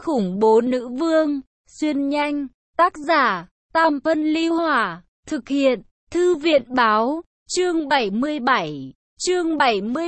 khủng bố nữ vương, xuyên nhanh, tác giả, Tam Phân Ly Hỏa, thực hiện, Thư viện Báo, chương 77, chương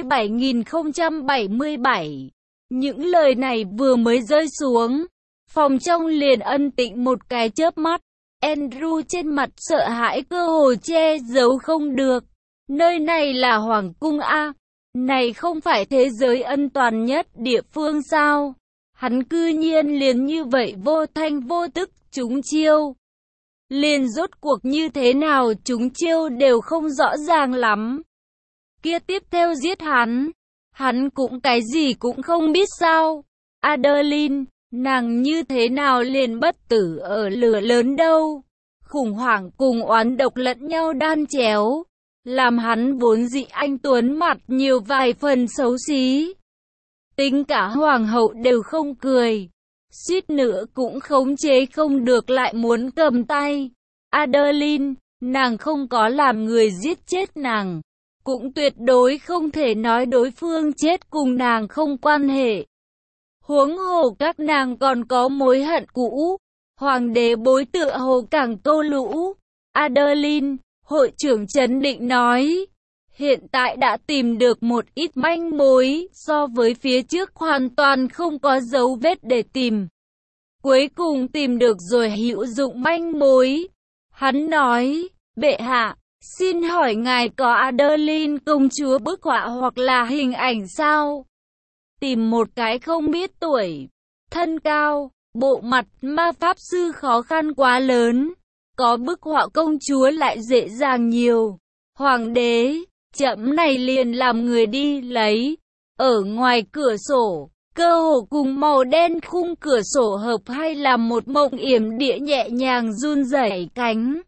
77.077. Những lời này vừa mới rơi xuống, phòng trong liền ân tĩnh một cái chớp mắt. Andrew trên mặt sợ hãi cơ hồ che giấu không được. Nơi này là Hoàng cung A, này không phải thế giới an toàn nhất địa phương sao? Hắn cư nhiên liền như vậy vô thanh vô tức trúng chiêu. Liền rốt cuộc như thế nào trúng chiêu đều không rõ ràng lắm. Kia tiếp theo giết hắn cũng cái gì cũng không biết sao? Adeline, nàng như thế nào liền bất tử ở lửa lớn đâu? Khủng hoảng cùng oán độc lẫn nhau đan chéo, làm hắn vốn dị anh tuấn mặt nhiều vài phần xấu xí. Tính cả hoàng hậu đều không cười, suýt nữa cũng khống chế không được lại muốn cầm tay. Adeline, nàng không có làm người giết chết nàng, cũng tuyệt đối không thể nói đối phương chết cùng nàng không quan hệ. Huống hồ các nàng còn có mối hận cũ. Hoàng đế bối tựa hồ càng câu lũ. Adeline, hội trưởng trấn định nói, hiện tại đã tìm được một ít manh mối, so với phía trước hoàn toàn không có dấu vết để tìm. Cuối cùng tìm được rồi hữu dụng manh mối. Hắn nói, bệ hạ, xin hỏi ngài có Adeline công chúa bức họa hoặc là hình ảnh sao? Tìm một cái không biết tuổi, thân cao, bộ mặt ma pháp sư khó khăn quá lớn, có bức họa công chúa lại dễ dàng nhiều. Hoàng đế, chậm này liền làm người đi lấy. Ở ngoài cửa sổ, cơ hồ cùng màu đen khung cửa sổ hợp hay làm một mộng yểm địa nhẹ nhàng run rẩy cánh.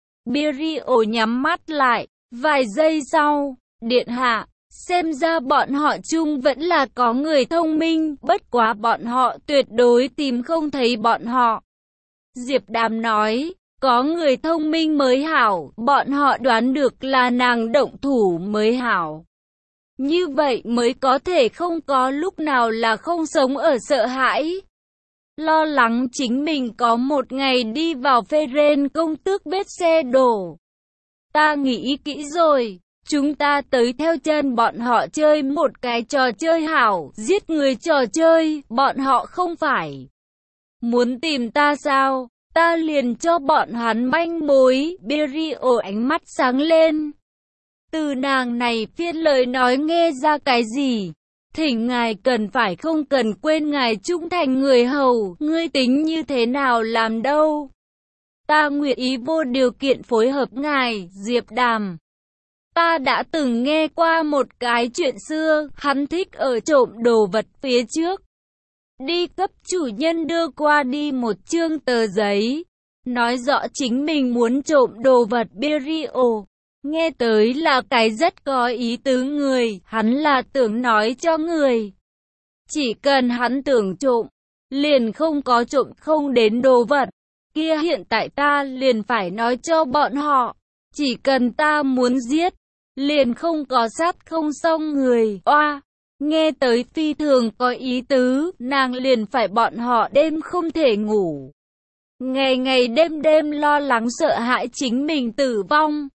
Birio nhắm mắt lại, vài giây sau, điện hạ, xem ra bọn họ chung vẫn là có người thông minh, bất quá bọn họ tuyệt đối tìm không thấy bọn họ. Diệp Đàm nói, có người thông minh mới hảo, bọn họ đoán được là nàng động thủ mới hảo. Như vậy mới có thể không có lúc nào là không sống ở sợ hãi. Lo lắng chính mình có một ngày đi vào Feren công tước vết xe đổ. Ta nghĩ kỹ rồi. Chúng ta tới theo chân bọn họ chơi một cái trò chơi hảo, giết người trò chơi, bọn họ không phải muốn tìm ta sao? Ta liền cho bọn hắn manh mối. Birio ánh mắt sáng lên. Từ nàng này phiên lời nói nghe ra cái gì? Thỉnh ngài cần phải không cần quên ngài trung thành người hầu, ngươi tính như thế nào làm đâu? Ta nguyện ý vô điều kiện phối hợp ngài, Diệp Đàm. Ta đã từng nghe qua một cái chuyện xưa, hắn thích ở trộm đồ vật phía trước. Đi cấp chủ nhân đưa qua đi một chương tờ giấy, nói rõ chính mình muốn trộm đồ vật. Birio, nghe tới là cái rất có ý tứ người, hắn là tưởng nói cho người. Chỉ cần hắn tưởng trộm, liền không có trộm không đến đồ vật. Kia hiện tại ta liền phải nói cho bọn họ, chỉ cần ta muốn giết, liền không có sát không xong người. Oa, nghe tới phi thường có ý tứ, nàng liền phải bọn họ đêm không thể ngủ. Ngày ngày đêm đêm lo lắng sợ hãi chính mình tử vong.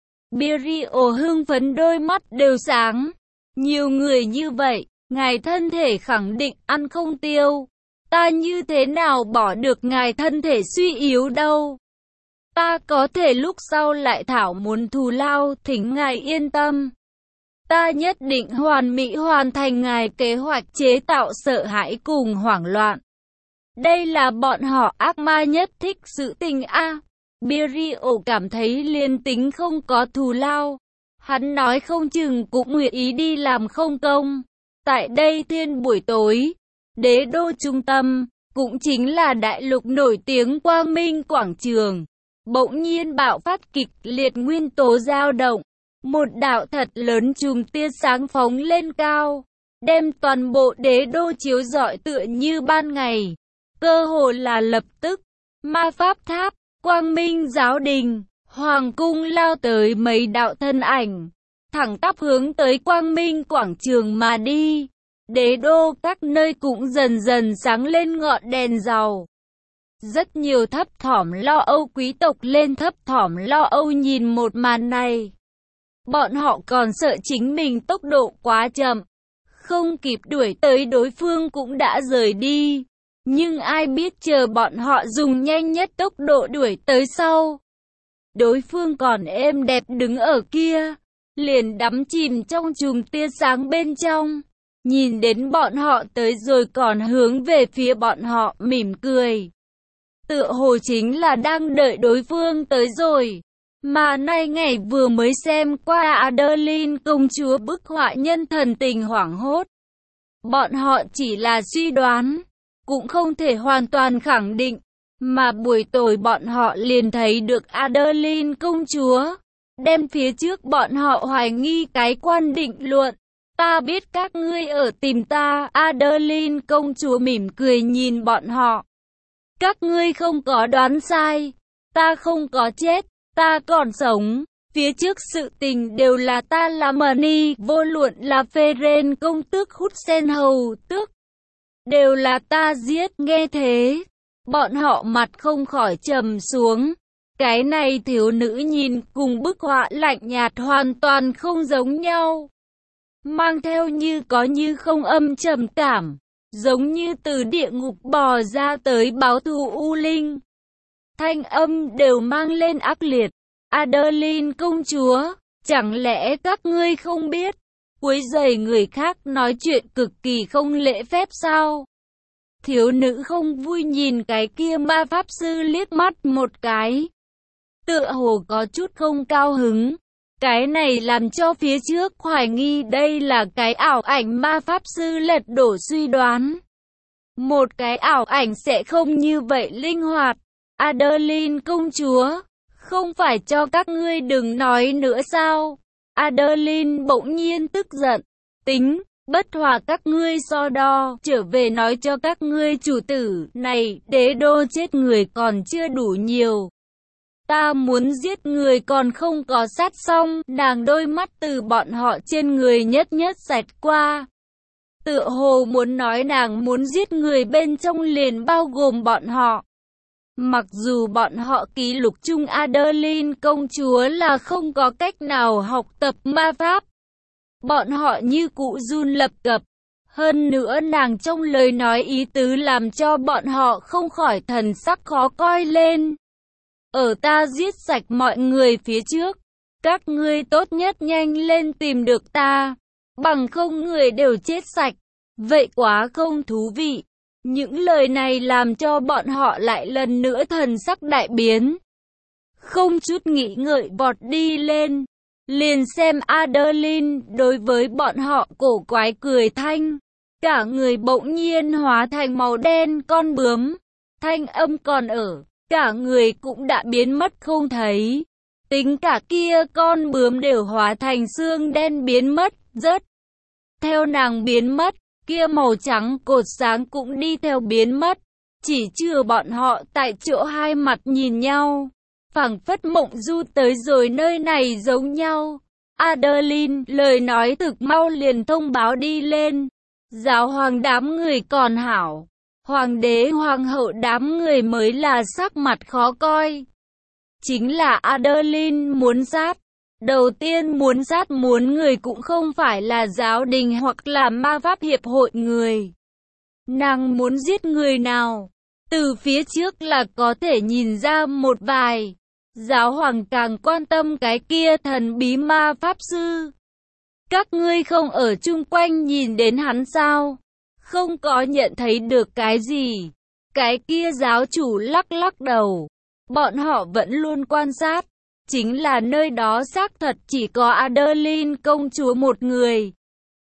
Birio hưng phấn đôi mắt đều sáng. Nhiều người như vậy, ngài thân thể khẳng định ăn không tiêu. Ta như thế nào bỏ được ngài thân thể suy yếu đâu. Ta có thể lúc sau lại thảo muốn thù lao, thỉnh ngài yên tâm. Ta nhất định hoàn mỹ hoàn thành ngài kế hoạch chế tạo sợ hãi cùng hoảng loạn. Đây là bọn họ ác ma nhất thích sự tình a. Birio cảm thấy liên tính không có thù lao, hắn nói không chừng cũng nguyện ý đi làm không công. Tại đây thiên buổi tối, đế đô trung tâm, cũng chính là đại lục nổi tiếng Quang Minh Quảng Trường, bỗng nhiên bạo phát kịch liệt nguyên tố dao động. Một đạo thật lớn chùm tia sáng phóng lên cao, đem toàn bộ đế đô chiếu rọi tựa như ban ngày. Cơ hồ là lập tức, ma pháp tháp, Quang Minh giáo đình, hoàng cung lao tới mấy đạo thân ảnh, thẳng tắp hướng tới Quang Minh Quảng Trường mà đi. Đế đô các nơi cũng dần dần sáng lên ngọn đèn dầu. Rất nhiều thấp thỏm lo âu quý tộc lên thấp thỏm lo âu nhìn một màn này. Bọn họ còn sợ chính mình tốc độ quá chậm, không kịp đuổi tới đối phương cũng đã rời đi. Nhưng ai biết chờ bọn họ dùng nhanh nhất tốc độ đuổi tới sau, đối phương còn êm đẹp đứng ở kia, liền đắm chìm trong chùm tia sáng bên trong. Nhìn đến bọn họ tới rồi còn hướng về phía bọn họ mỉm cười. Tựa hồ chính là đang đợi đối phương tới rồi. Mà nay ngày vừa mới xem qua Adeline công chúa bức họa nhân thần tình hoảng hốt. Bọn họ chỉ là suy đoán, cũng không thể hoàn toàn khẳng định. Mà buổi tối bọn họ liền thấy được Adeline công chúa đem phía trước bọn họ hoài nghi cái quan định luận. Ta biết các ngươi ở tìm ta. Adeline công chúa mỉm cười nhìn bọn họ. Các ngươi không có đoán sai. Ta không có chết, ta còn sống. Phía trước sự tình đều là ta làm mani, vô luận là Pheren công tước hút sen hầu tước, đều là ta giết. Nghe thế, bọn họ mặt không khỏi trầm xuống. Cái này thiếu nữ nhìn cùng bức họa lạnh nhạt hoàn toàn không giống nhau. Mang theo như có như không âm trầm cảm, giống như từ địa ngục bò ra tới báo thù u linh. Thanh âm đều mang lên ác liệt. Adeline công chúa, chẳng lẽ các ngươi không biết, quấy rầy người khác nói chuyện cực kỳ không lễ phép sao? Thiếu nữ không vui nhìn cái kia ma pháp sư liếc mắt một cái, tựa hồ có chút không cao hứng. Cái này làm cho phía trước hoài nghi đây là cái ảo ảnh ma pháp sư lật đổ suy đoán. Một cái ảo ảnh sẽ không như vậy linh hoạt. Adeline công chúa, không phải cho các ngươi đừng nói nữa sao? Adeline bỗng nhiên tức giận. Tính, bất hòa các ngươi so đo, trở về nói cho các ngươi chủ tử, này, đế đô chết người còn chưa đủ nhiều. Ta muốn giết người còn không có sát xong. Nàng đôi mắt từ bọn họ trên người nhất nhất xẹt qua. Tựa hồ muốn nói nàng muốn giết người bên trong liền bao gồm bọn họ. Mặc dù bọn họ ký lục chung Adeline công chúa là không có cách nào học tập ma pháp. Bọn họ như cụ run lập cập. Hơn nữa nàng trong lời nói ý tứ làm cho bọn họ không khỏi thần sắc khó coi lên. Ở ta giết sạch mọi người phía trước, các ngươi tốt nhất nhanh lên tìm được ta, bằng không người đều chết sạch. Vậy quá không thú vị. Những lời này làm cho bọn họ lại lần nữa thần sắc đại biến. Không chút nghĩ ngợi vọt đi lên, liền xem Adeline đối với bọn họ cổ quái cười thanh. Cả người bỗng nhiên hóa thành màu đen con bướm, thanh âm còn ở, cả người cũng đã biến mất không thấy. Tính cả kia con bướm đều hóa thành xương đen biến mất, rớt. Theo nàng biến mất, kia màu trắng cột sáng cũng đi theo biến mất. Chỉ trừ bọn họ tại chỗ hai mặt nhìn nhau, phảng phất mộng du tới rồi nơi này giống nhau. Adeline lời nói thực mau liền thông báo đi lên. Giáo hoàng đám người còn hảo, hoàng đế hoàng hậu đám người mới là sắc mặt khó coi. Chính là Adeline muốn sát. Đầu tiên muốn sát muốn người cũng không phải là giáo đình hoặc là ma pháp hiệp hội người. Nàng muốn giết người nào, từ phía trước là có thể nhìn ra một vài. Giáo hoàng càng quan tâm cái kia thần bí ma pháp sư. Các ngươi không ở chung quanh nhìn đến hắn sao? Không có nhận thấy được cái gì? Cái kia giáo chủ lắc lắc đầu. Bọn họ vẫn luôn quan sát. Chính là nơi đó xác thật chỉ có Adeline công chúa một người.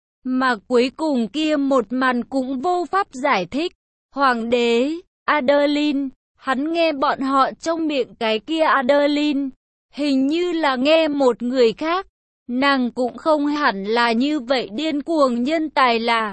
Mà cuối cùng kia một màn cũng vô pháp giải thích. Hoàng đế, Adeline, hắn nghe bọn họ trong miệng cái kia Adeline. Hình như là nghe một người khác. Nàng cũng không hẳn là như vậy điên cuồng nhân tài là.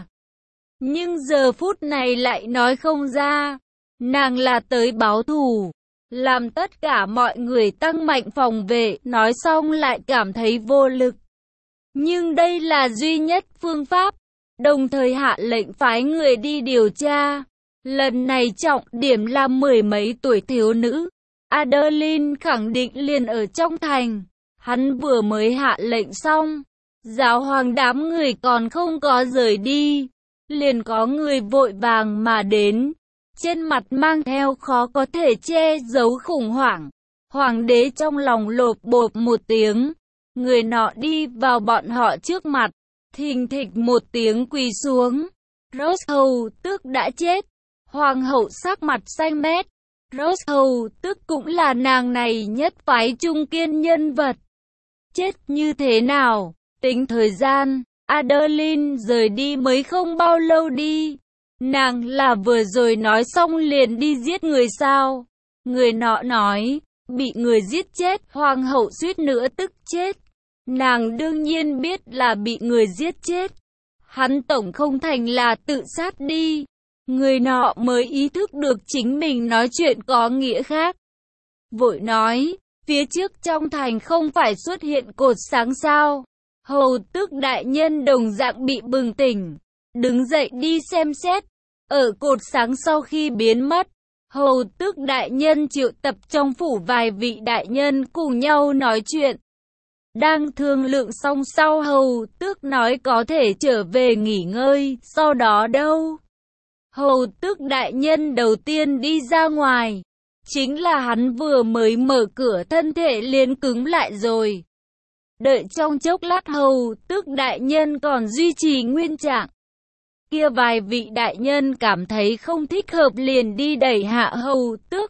Nhưng giờ phút này lại nói không ra. Nàng là tới báo thù. Làm tất cả mọi người tăng mạnh phòng vệ, nói xong lại cảm thấy vô lực. Nhưng đây là duy nhất phương pháp. đồng thời hạ lệnh phái người đi điều tra. Lần này trọng điểm là mười mấy tuổi thiếu nữ. Adeline khẳng định liền ở trong thành. Hắn vừa mới hạ lệnh xong, giáo hoàng đám người còn không có rời đi, liền có người vội vàng mà đến, trên mặt mang theo khó có thể che giấu khủng hoảng. Hoàng đế trong lòng lột bột một tiếng, người nọ đi vào bọn họ trước mặt, thình thịch một tiếng quỳ xuống. Rose hầu tước đã chết. Hoàng hậu sắc mặt xanh mét. Rose hầu tước cũng là nàng này nhất phái trung kiên nhân vật. Chết như thế nào? Tính thời gian, Adeline rời đi mới không bao lâu đi. Nàng là vừa rồi nói xong liền đi giết người sao? Người nọ nói, bị người giết chết. Hoàng hậu suýt nữa tức chết. Nàng đương nhiên biết là bị người giết chết. Hắn tổng không thành là tự sát đi. Người nọ mới ý thức được chính mình nói chuyện có nghĩa khác. Vội nói, phía trước trong thành không phải xuất hiện cột sáng sao? Hầu tước đại nhân đồng dạng bị bừng tỉnh, đứng dậy đi xem xét. Ở cột sáng sau khi biến mất, hầu tước đại nhân triệu tập trong phủ vài vị đại nhân cùng nhau nói chuyện. Đang thương lượng xong sau hầu tước nói có thể trở về nghỉ ngơi, sau đó đâu? Hầu tước đại nhân đầu tiên đi ra ngoài, chính là hắn vừa mới mở cửa thân thể liền cứng lại rồi. Đợi trong chốc lát hầu tước đại nhân còn duy trì nguyên trạng. Kia vài vị đại nhân cảm thấy không thích hợp liền đi đẩy hạ hầu tước.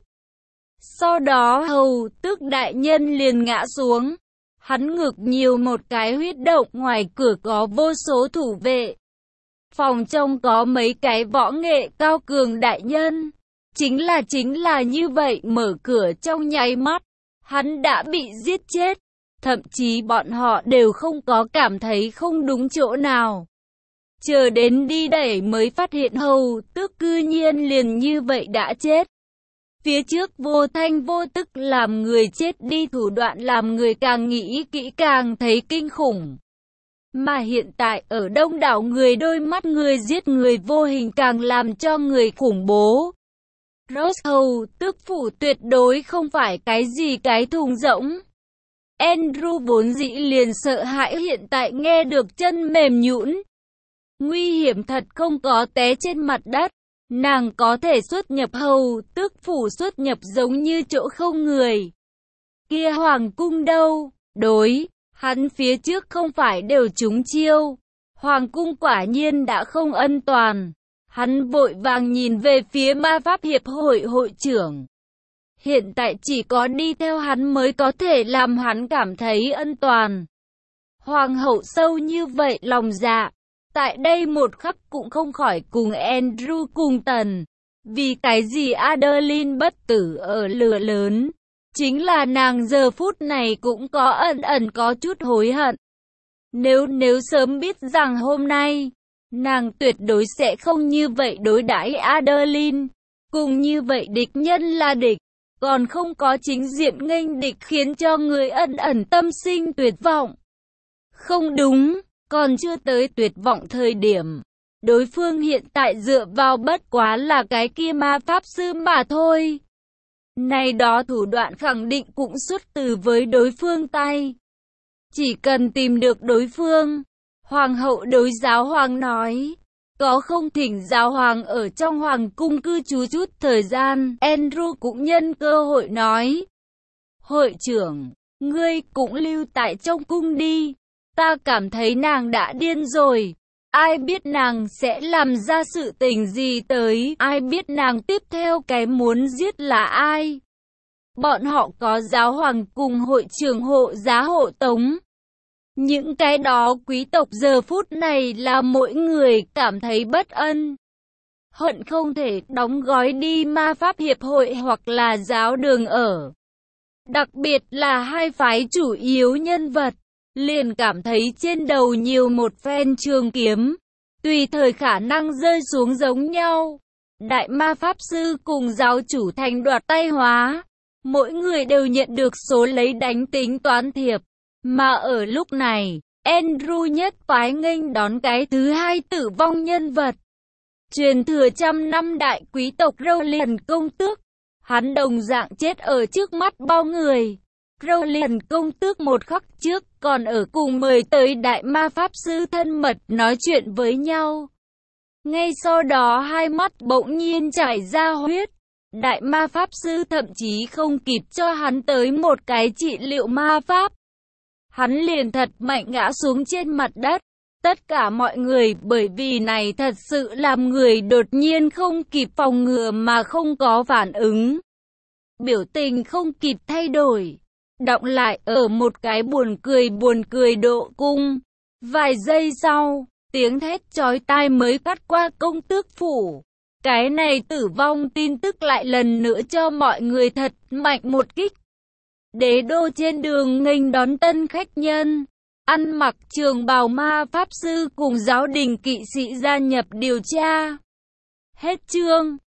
Sau đó hầu tước đại nhân liền ngã xuống. Hắn ngực nhiều một cái huyết động, ngoài cửa có vô số thủ vệ. Phòng trong có mấy cái võ nghệ cao cường đại nhân. Chính là như vậy, mở cửa trong nháy mắt, hắn đã bị giết chết. Thậm chí bọn họ đều không có cảm thấy không đúng chỗ nào. Chờ đến đi đẩy mới phát hiện hầu tước cư nhiên liền như vậy đã chết. Phía trước vô thanh vô tức làm người chết đi, thủ đoạn làm người càng nghĩ kỹ càng thấy kinh khủng. Mà hiện tại ở đông đảo người, đôi mắt người giết người vô hình càng làm cho người khủng bố. Rose hầu tước phủ tuyệt đối không phải cái gì cái thùng rỗng. Andrew vốn dĩ liền sợ hãi, hiện tại nghe được chân mềm nhũn. Nguy hiểm thật, không có té trên mặt đất. Nàng có thể xuất nhập hầu tước phủ, xuất nhập giống như chỗ không người. Kia hoàng cung đâu? Đối, hắn phía trước không phải đều trúng chiêu. Hoàng cung quả nhiên đã không an toàn. Hắn vội vàng nhìn về phía ma pháp hiệp hội hội trưởng. Hiện tại chỉ có đi theo hắn mới có thể làm hắn cảm thấy an toàn. Hoàng hậu sâu như vậy lòng dạ, tại đây một khắc cũng không khỏi cùng Andrew cùng tần. Vì cái gì Adeline bất tử ở lửa lớn? Chính là nàng giờ phút này cũng có ẩn có chút hối hận. Nếu sớm biết rằng hôm nay, nàng tuyệt đối sẽ không như vậy đối đãi Adeline. Cùng như vậy địch nhân là địch, còn không có chính diện nghênh địch, khiến cho người ẩn tâm sinh tuyệt vọng. Không đúng, còn chưa tới tuyệt vọng thời điểm. Đối phương hiện tại dựa vào bất quá là cái kia ma pháp sư mà thôi. Này đó thủ đoạn khẳng định cũng xuất từ với đối phương tay. Chỉ cần tìm được đối phương. Hoàng hậu đối giáo hoàng nói, có không thỉnh giáo hoàng ở trong hoàng cung cư trú chút thời gian. Andrew cũng nhân cơ hội nói, hội trưởng, ngươi cũng lưu tại trong cung đi. Ta cảm thấy nàng đã điên rồi. Ai biết nàng sẽ làm ra sự tình gì tới, ai biết nàng tiếp theo cái muốn giết là ai. Bọn họ có giáo hoàng cùng hội trưởng hộ giá hộ tống. Những cái đó quý tộc giờ phút này là mỗi người cảm thấy bất ân. Hận không thể đóng gói đi ma pháp hiệp hội hoặc là giáo đường ở. Đặc biệt là hai phái chủ yếu nhân vật, liền cảm thấy trên đầu nhiều một phen trường kiếm, tùy thời khả năng rơi xuống giống nhau. Đại ma pháp sư cùng giáo chủ thành đoạt tay hóa, mỗi người đều nhận được số lấy đánh tính toán thiệp. Mà ở lúc này, Andrew nhất phái nghênh đón cái thứ hai tử vong nhân vật. Truyền thừa trăm năm đại quý tộc Rowland công tước. Hắn đồng dạng chết ở trước mắt bao người. Rowland công tước một khắc trước còn ở cùng mời tới đại ma pháp sư thân mật nói chuyện với nhau. Ngay sau đó hai mắt bỗng nhiên chảy ra huyết. Đại ma pháp sư thậm chí không kịp cho hắn tới một cái trị liệu ma pháp. Hắn liền thật mạnh ngã xuống trên mặt đất. Tất cả mọi người bởi vì này thật sự làm người đột nhiên không kịp phòng ngừa mà không có phản ứng. Biểu tình không kịp thay đổi. Đọng lại ở một cái buồn cười độ cung. Vài giây sau, tiếng thét chói tai mới cắt qua công tước phủ. Cái này tử vong tin tức lại lần nữa cho mọi người thật mạnh một kích. Đế đô trên đường nghênh đón tân khách nhân. Ăn mặc trường bào ma pháp sư cùng giáo đình kỵ sĩ gia nhập điều tra. Hết chương.